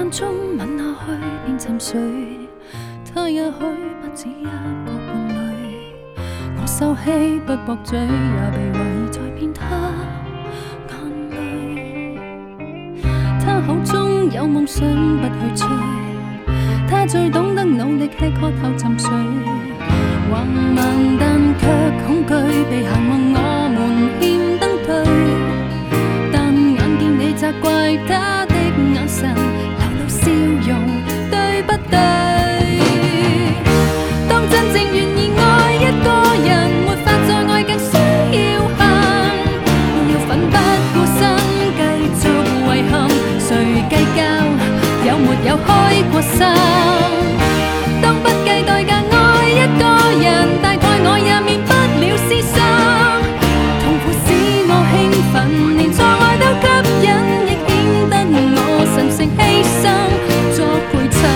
分钟吻下去便沉睡，他也许不止一个伴侣。我收起不駁嘴，也被遺在遍他眼淚。他口中有夢想不去追，他最懂得努力吃喝後沉睡。橫蠻但卻恐懼被閒望我們欠登對，但眼見你責怪他的眼神，流露笑容，對不對？當真正願意愛一個人，沒法再愛更需要恨，要奮不顧身繼續遺憾，誰計較有沒有開過心？當不計代價愛一個人，大概我也免不了私心，痛苦使我興奮，連錯愛都吸引，亦顯得我神聖犧牲作陪襯。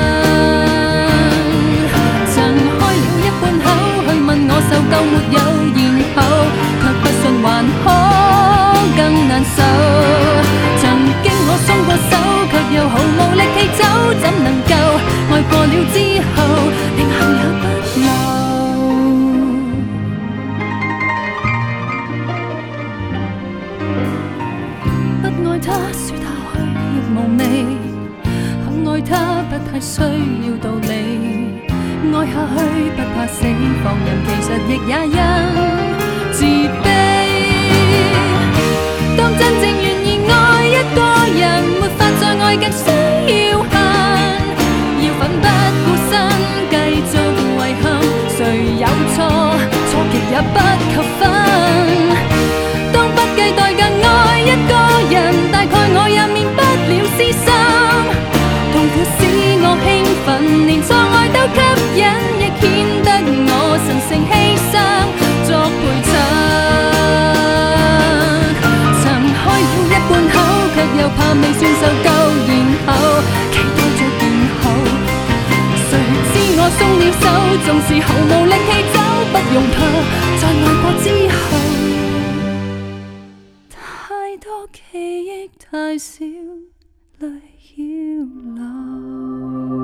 曾開了一半口去問我受夠沒有，然後卻不信還可更難受。曾經我鬆過手，卻又毫無力氣走，怎能夠愛過了之後，連行也不留。不愛他說下去亦無味，很愛他不太需要道理，愛下去不怕死，放任其實亦也因自卑。當真正願意愛一個人，沒法再愛更需要恨，要奮不顧身繼續遺憾，誰有錯，錯極也不及分。當不計代價愛一個人，大概我也免不了私心，痛苦使我興奮，連錯愛都吸引，亦顯得我神聖犧牲作陪襯。開了一半口，卻又怕未算受夠，然後期待着然後，誰知我鬆了手，縱是毫無力氣走，不用怕，在愛過之後，太多記憶太少淚要流。